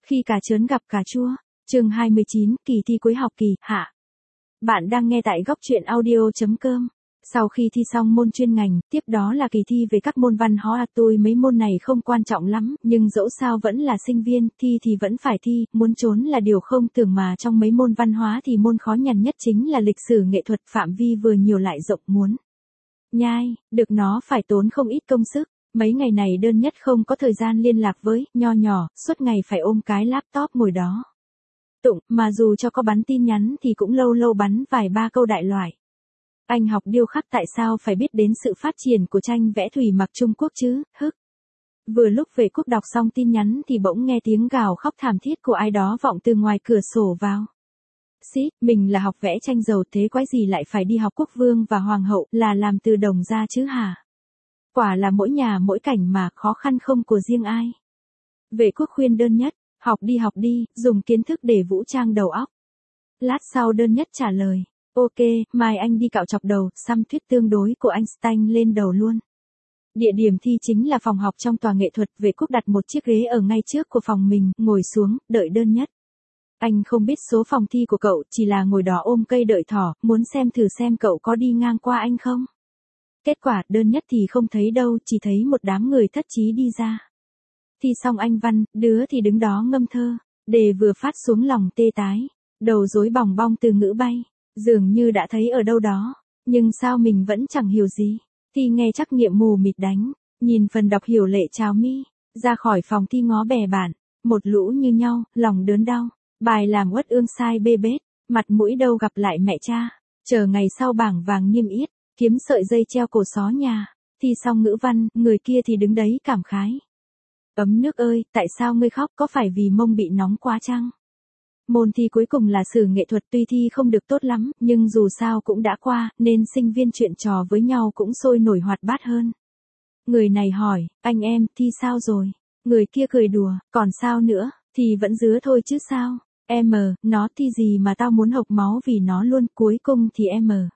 Khi cà chớn gặp cà chua, chương 29, kỳ thi cuối học kỳ, hạ. Bạn đang nghe tại góc truyện audio.com. Sau khi thi xong môn chuyên ngành, tiếp đó là kỳ thi về các môn văn hóa. Tôi mấy môn này không quan trọng lắm, nhưng dẫu sao vẫn là sinh viên, thi thì vẫn phải thi, muốn trốn là điều không tưởng mà trong mấy môn văn hóa thì môn khó nhằn nhất chính là lịch sử nghệ thuật, phạm vi vừa nhiều lại rộng, muốn nhai được nó phải tốn không ít công sức. Mấy ngày này đơn nhất không có thời gian liên lạc với nho nhỏ, suốt ngày phải ôm cái laptop ngồi đó tụng, mà dù cho có bắn tin nhắn thì cũng lâu lâu bắn vài ba câu đại loại. Anh học điêu khắc tại sao phải biết đến sự phát triển của tranh vẽ thủy mặc Trung Quốc chứ, hức. Vừa lúc về Quốc đọc xong tin nhắn thì bỗng nghe tiếng gào khóc thảm thiết của ai đó vọng từ ngoài cửa sổ vào. Xít, mình là học vẽ tranh dầu, thế quái gì lại phải đi học quốc vương và hoàng hậu, là làm từ đồng ra chứ hả? Quả là mỗi nhà mỗi cảnh mà, khó khăn không của riêng ai. Vệ Quốc khuyên đơn nhất, học đi, dùng kiến thức để vũ trang đầu óc. Lát sau đơn nhất trả lời, ok, mai anh đi cạo chọc đầu, xăm thuyết tương đối của Einstein lên đầu luôn. Địa điểm thi chính là phòng học trong tòa nghệ thuật. Vệ Quốc đặt một chiếc ghế ở ngay trước của phòng mình, ngồi xuống, đợi đơn nhất. Anh không biết số phòng thi của cậu, chỉ là ngồi đó ôm cây đợi thỏ, muốn xem thử xem cậu có đi ngang qua anh không. Kết quả, đơn nhất thì không thấy đâu, chỉ thấy một đám người thất chí đi ra. Thi xong anh văn, đứa thì đứng đó ngâm thơ, đề vừa phát xuống lòng tê tái, đầu rối bòng bong từ ngữ bay, dường như đã thấy ở đâu đó, nhưng sao mình vẫn chẳng hiểu gì. Thi nghe trắc nghiệm mù mịt đánh, nhìn phần đọc hiểu lệ trào mi, ra khỏi phòng thi ngó bè bạn, một lũ như nhau, lòng đớn đau, bài làm uất ương sai bê bết, mặt mũi đâu gặp lại mẹ cha, chờ ngày sau bảng vàng niêm yết, kiếm sợi dây treo cổ xó nhà. Thi xong ngữ văn, người kia thì đứng đấy cảm khái. Ấm nước ơi, tại sao ngươi khóc, có phải vì mông bị nóng quá chăng? Môn thi cuối cùng là sử nghệ thuật, tuy thi không được tốt lắm, nhưng dù sao cũng đã qua, nên sinh viên chuyện trò với nhau cũng sôi nổi hoạt bát hơn. Người này hỏi, anh em, thi sao rồi? Người kia cười đùa, còn sao nữa, thì vẫn dứa thôi chứ sao? Nó thi gì mà tao muốn hộc máu vì nó luôn, cuối cùng thì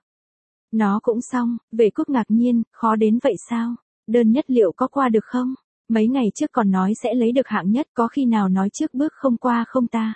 nó cũng xong. Vệ Quốc ngạc nhiên, khó đến vậy sao? Đơn nhất liệu có qua được không? Mấy ngày trước còn nói sẽ lấy được hạng nhất, có khi nào nói trước bước không qua không ta?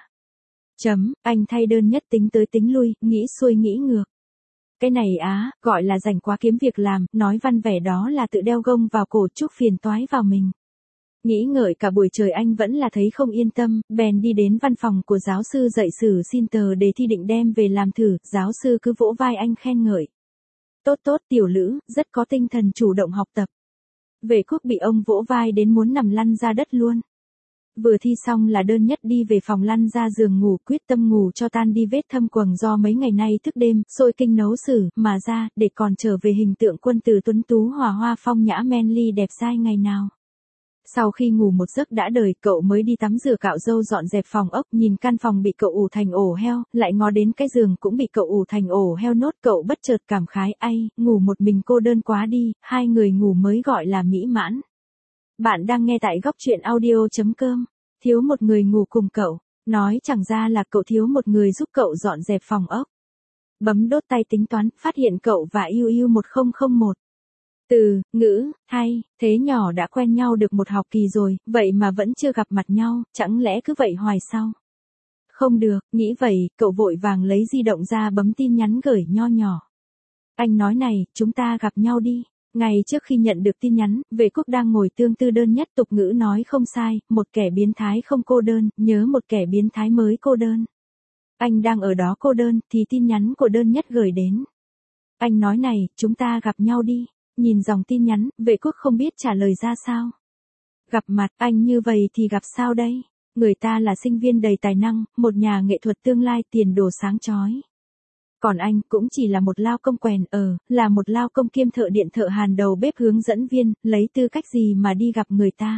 Anh thay đơn nhất tính tới tính lui, nghĩ xuôi nghĩ ngược. Cái này gọi là rảnh quá kiếm việc làm, nói văn vẻ đó là tự đeo gông vào cổ chuốc phiền toái vào mình. Nghĩ ngợi cả buổi trời anh vẫn là thấy không yên tâm, bèn đi đến văn phòng của giáo sư dạy sử xin tờ đề thi định đem về làm thử. Giáo sư cứ vỗ vai anh khen ngợi. Tốt, tiểu Lữ, rất có tinh thần chủ động học tập. Vệ Quốc bị ông vỗ vai đến muốn nằm lăn ra đất luôn. Vừa thi xong là đơn nhất đi về phòng lăn ra giường ngủ, quyết tâm ngủ cho tan đi vết thâm quầng do mấy ngày nay thức đêm, sôi kinh nấu sử, mà ra, để còn trở về hình tượng quân tử tuấn tú hòa hoa phong nhã manly đẹp dai ngày nào. Sau khi ngủ một giấc đã đời, cậu mới đi tắm rửa cạo râu dọn dẹp phòng ốc, nhìn căn phòng bị cậu ủ thành ổ heo, lại ngó đến cái giường cũng bị cậu ủ thành ổ heo nốt. Cậu bất chợt cảm khái, ngủ một mình cô đơn quá đi, hai người ngủ mới gọi là mỹ mãn. Bạn đang nghe tại góc truyện audio.com. Thiếu một người ngủ cùng cậu, nói chẳng ra là cậu thiếu một người giúp cậu dọn dẹp phòng ốc. Bấm đốt tay tính toán, phát hiện cậu và IU 1001. Từ, ngữ, hay, thế nhỏ đã quen nhau được một học kỳ rồi, vậy mà vẫn chưa gặp mặt nhau, chẳng lẽ cứ vậy hoài sao? Không được, nghĩ vậy, cậu vội vàng lấy di động ra bấm tin nhắn gửi nho nhỏ. Anh nói này, chúng ta gặp nhau đi. Ngày trước khi nhận được tin nhắn, Vệ Quốc đang ngồi tương tư đơn nhất, tục ngữ nói không sai, một kẻ biến thái không cô đơn, nhớ một kẻ biến thái mới cô đơn. Anh đang ở đó cô đơn, thì tin nhắn của đơn nhất gửi đến. Anh nói này, chúng ta gặp nhau đi. Nhìn dòng tin nhắn, Vệ Quốc không biết trả lời ra sao. Gặp mặt, anh như vậy thì gặp sao đây? Người ta là sinh viên đầy tài năng, một nhà nghệ thuật tương lai, tiền đồ sáng chói. Còn anh cũng chỉ là một lao công quèn, là một lao công kiêm thợ điện, thợ hàn, đầu bếp, hướng dẫn viên, lấy tư cách gì mà đi gặp người ta?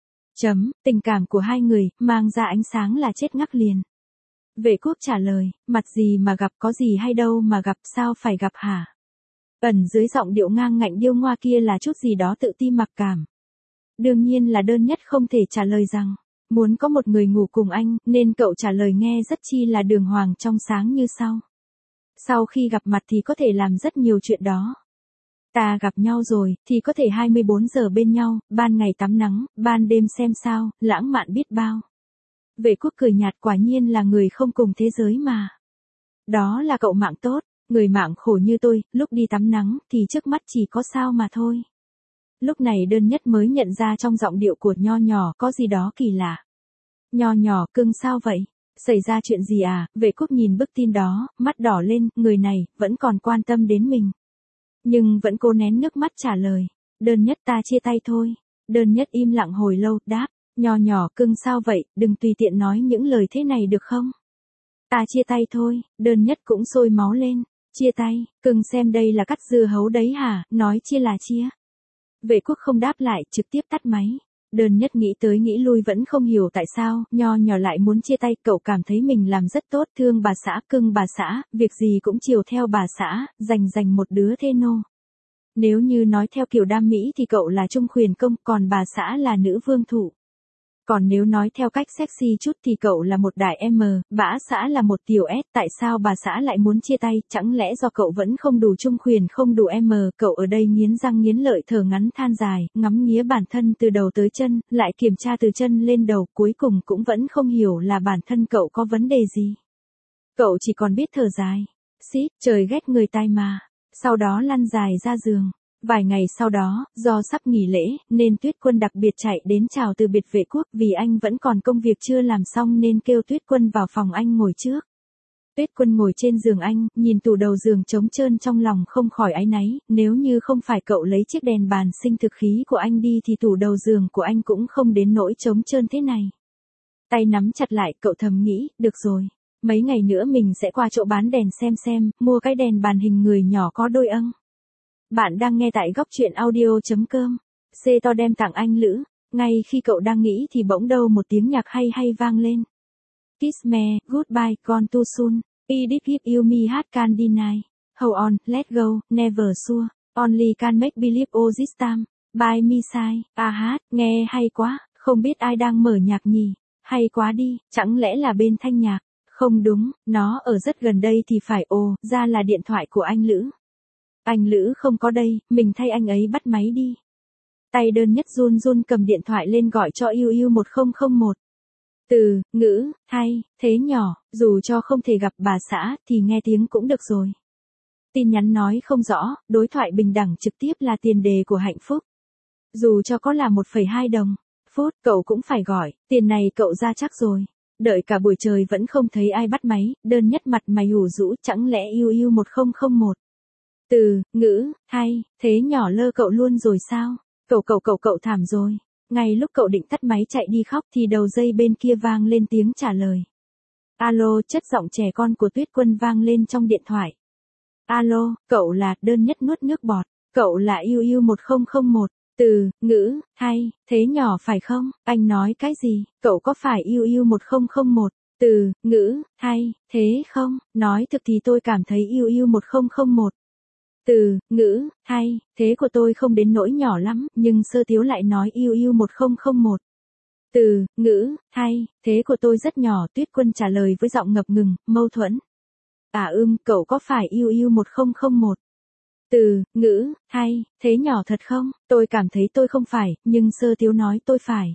Tình cảm của hai người, mang ra ánh sáng là chết ngắc liền. Vệ Quốc trả lời, mặt gì mà gặp, có gì hay đâu mà gặp, sao phải gặp hả? Ẩn dưới giọng điệu ngang ngạnh điêu ngoa kia là chút gì đó tự ti mặc cảm. Đương nhiên là đơn nhất không thể trả lời rằng, muốn có một người ngủ cùng anh, nên cậu trả lời nghe rất chi là đường hoàng trong sáng như sau. Sau khi gặp mặt thì có thể làm rất nhiều chuyện đó. Ta gặp nhau rồi, thì có thể 24 giờ bên nhau, ban ngày tắm nắng, ban đêm xem sao, lãng mạn biết bao. Vệ quốc cười nhạt, quả nhiên là người không cùng thế giới mà. Đó là cậu mạng tốt, người mạng khổ như tôi, lúc đi tắm nắng thì trước mắt chỉ có sao mà thôi. Lúc này đơn nhất mới nhận ra trong giọng điệu của Nho Nhỏ có gì đó kỳ lạ. Nho Nhỏ, cưng sao vậy? Xảy ra chuyện gì à? Vệ quốc nhìn bức tin đó, mắt đỏ lên, người này vẫn còn quan tâm đến mình. Nhưng vẫn cố nén nước mắt trả lời. Đơn nhất, ta chia tay thôi. Đơn nhất im lặng hồi lâu, đáp. Nho Nhỏ, cưng sao vậy? Đừng tùy tiện nói những lời thế này được không? Ta chia tay thôi. Đơn nhất cũng sôi máu lên. Chia tay, cưng xem đây là cắt dưa hấu đấy hả? Nói chia là chia. Vệ quốc không đáp lại, trực tiếp tắt máy. Đơn nhất nghĩ tới nghĩ lui vẫn không hiểu tại sao Nho Nhỏ lại muốn chia tay. Cậu cảm thấy mình làm rất tốt, thương bà xã, cưng bà xã, việc gì cũng chiều theo bà xã, dành một đứa thê nô. Nếu như nói theo kiểu đam mỹ thì cậu là trung quyền công, còn bà xã là nữ vương thủ. Còn nếu nói theo cách sexy chút thì cậu là một đại M, bã xã là một tiểu S. Tại sao bà xã lại muốn chia tay? Chẳng lẽ do cậu vẫn không đủ trung quyền, không đủ M? Cậu ở đây nghiến răng nghiến lợi, thở ngắn than dài, ngắm nghía bản thân từ đầu tới chân, lại kiểm tra từ chân lên đầu, cuối cùng cũng vẫn không hiểu là bản thân cậu có vấn đề gì. Cậu chỉ còn biết thở dài. Xít, trời ghét người tai mà. Sau đó lăn dài ra giường. Vài ngày sau đó, do sắp nghỉ lễ, nên Tuyết Quân đặc biệt chạy đến chào từ biệt Vệ quốc, vì anh vẫn còn công việc chưa làm xong nên kêu Tuyết Quân vào phòng anh ngồi trước. Tuyết Quân ngồi trên giường anh, nhìn tủ đầu giường trống trơn, trong lòng không khỏi áy náy, nếu như không phải cậu lấy chiếc đèn bàn sinh thực khí của anh đi thì tủ đầu giường của anh cũng không đến nỗi trống trơn thế này. Tay nắm chặt lại, cậu thầm nghĩ, được rồi. Mấy ngày nữa mình sẽ qua chỗ bán đèn xem, mua cái đèn bàn hình người nhỏ có đôi âng. Bạn đang nghe tại góc truyện audio.com. C to đem tặng anh Lữ. Ngay khi cậu đang nghĩ thì bỗng đâu một tiếng nhạc hay vang lên. Kiss me, goodbye, gone too soon. Edith give you me heart can deny. Hold on, let go, never sure. Only can make believe all this time. By me side. À hát, nghe hay quá, không biết ai đang mở nhạc nhỉ. Hay quá đi, chẳng lẽ là bên thanh nhạc? Không đúng, nó ở rất gần đây thì phải. Ồ, ra là điện thoại của anh Lữ. Anh Lữ không có đây, mình thay anh ấy bắt máy đi. Tay đơn nhất run cầm điện thoại lên gọi cho yêu yêu 1001. Từ, ngữ, thay, thế nhỏ, dù cho không thể gặp bà xã thì nghe tiếng cũng được rồi. Tin nhắn nói không rõ, đối thoại bình đẳng trực tiếp là tiền đề của hạnh phúc. Dù cho có là 1,2 đồng phút, cậu cũng phải gọi, tiền này cậu ra chắc rồi. Đợi cả buổi trời vẫn không thấy ai bắt máy, đơn nhất mặt mày ủ rũ, chẳng lẽ yêu yêu 1001. Từ, ngữ, thay, thế nhỏ lơ cậu luôn rồi sao? Cậu thảm rồi. Ngay lúc cậu định tắt máy chạy đi khóc thì đầu dây bên kia vang lên tiếng trả lời. Alo, chất giọng trẻ con của Tuyết Quân vang lên trong điện thoại. Alo, cậu là, đơn nhất nuốt nước bọt. Cậu là yêu yêu 1001. Từ, ngữ, thay, thế nhỏ phải không? Anh nói cái gì? Cậu có phải yêu yêu 1001? Từ, ngữ, thay, thế không? Nói thực thì tôi cảm thấy yêu yêu 1001. Từ, ngữ, thay, thế của tôi không đến nỗi nhỏ lắm, nhưng Sơ Tiếu lại nói yêu yêu 1001. Từ, ngữ, thay, thế của tôi rất nhỏ, Tuyết Quân trả lời với giọng ngập ngừng, mâu thuẫn. À cậu có phải yêu yêu 1001? Từ, ngữ, thay, thế nhỏ thật không? Tôi cảm thấy tôi không phải, nhưng Sơ Tiếu nói tôi phải.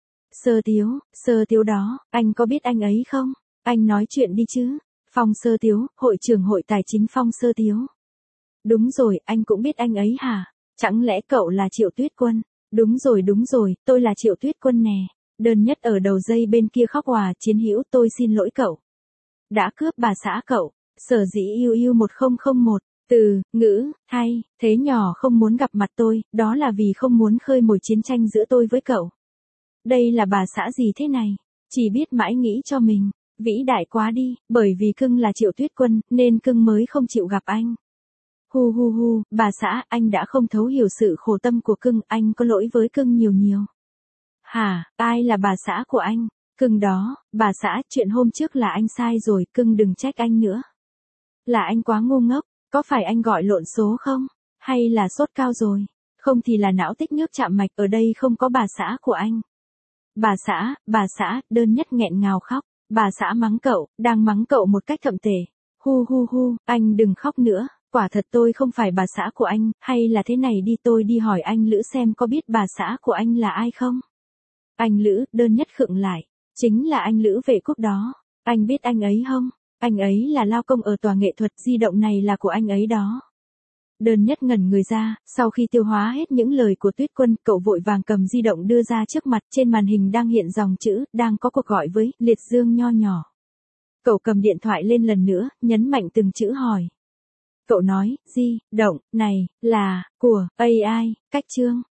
Sơ Tiếu đó, anh có biết anh ấy không? Anh nói chuyện đi chứ. Phong Sơ Tiếu, hội trưởng hội tài chính Phong Sơ Tiếu. Đúng rồi, anh cũng biết anh ấy hả? Chẳng lẽ cậu là Triệu Tuyết Quân? Đúng rồi, tôi là Triệu Tuyết Quân nè. Đơn nhất ở đầu dây bên kia khóc òa, Chiến hữu, tôi xin lỗi cậu. Đã cướp bà xã cậu. Sở dĩ yêu yêu 1001. Từ, ngữ, thay, thế nhỏ không muốn gặp mặt tôi, đó là vì không muốn khơi mồi chiến tranh giữa tôi với cậu. Đây là bà xã gì thế này? Chỉ biết mãi nghĩ cho mình. Vĩ đại quá đi, bởi vì cưng là Triệu Tuyết Quân, nên cưng mới không chịu gặp anh. Hu, bà xã, anh đã không thấu hiểu sự khổ tâm của cưng, anh có lỗi với cưng nhiều. Hả, ai là bà xã của anh? Cưng đó, bà xã, chuyện hôm trước là anh sai rồi, cưng đừng trách anh nữa. Là anh quá ngu ngốc, có phải anh gọi lộn số không? Hay là sốt cao rồi? Không thì là não tích nước chạm mạch, ở đây không có bà xã của anh. Bà xã, đơn nhất nghẹn ngào khóc. Bà xã mắng cậu, đang mắng cậu một cách thậm tệ. Hu, anh đừng khóc nữa. Quả thật tôi không phải bà xã của anh, hay là thế này đi, tôi đi hỏi anh Lữ xem có biết bà xã của anh là ai không? Anh Lữ, đơn nhất khựng lại. Chính là anh Lữ Vệ Quốc đó. Anh biết anh ấy không? Anh ấy là lao công ở tòa nghệ thuật, di động này là của anh ấy đó. Đơn Nhất ngẩn người ra, sau khi tiêu hóa hết những lời của Tuyết Quân, cậu vội vàng cầm di động đưa ra trước mặt, trên màn hình đang hiện dòng chữ, đang có cuộc gọi với, liệt dương nho nhỏ. Cậu cầm điện thoại lên lần nữa, nhấn mạnh từng chữ hỏi. Cậu nói, di động, này, là, của, AI, cách chương.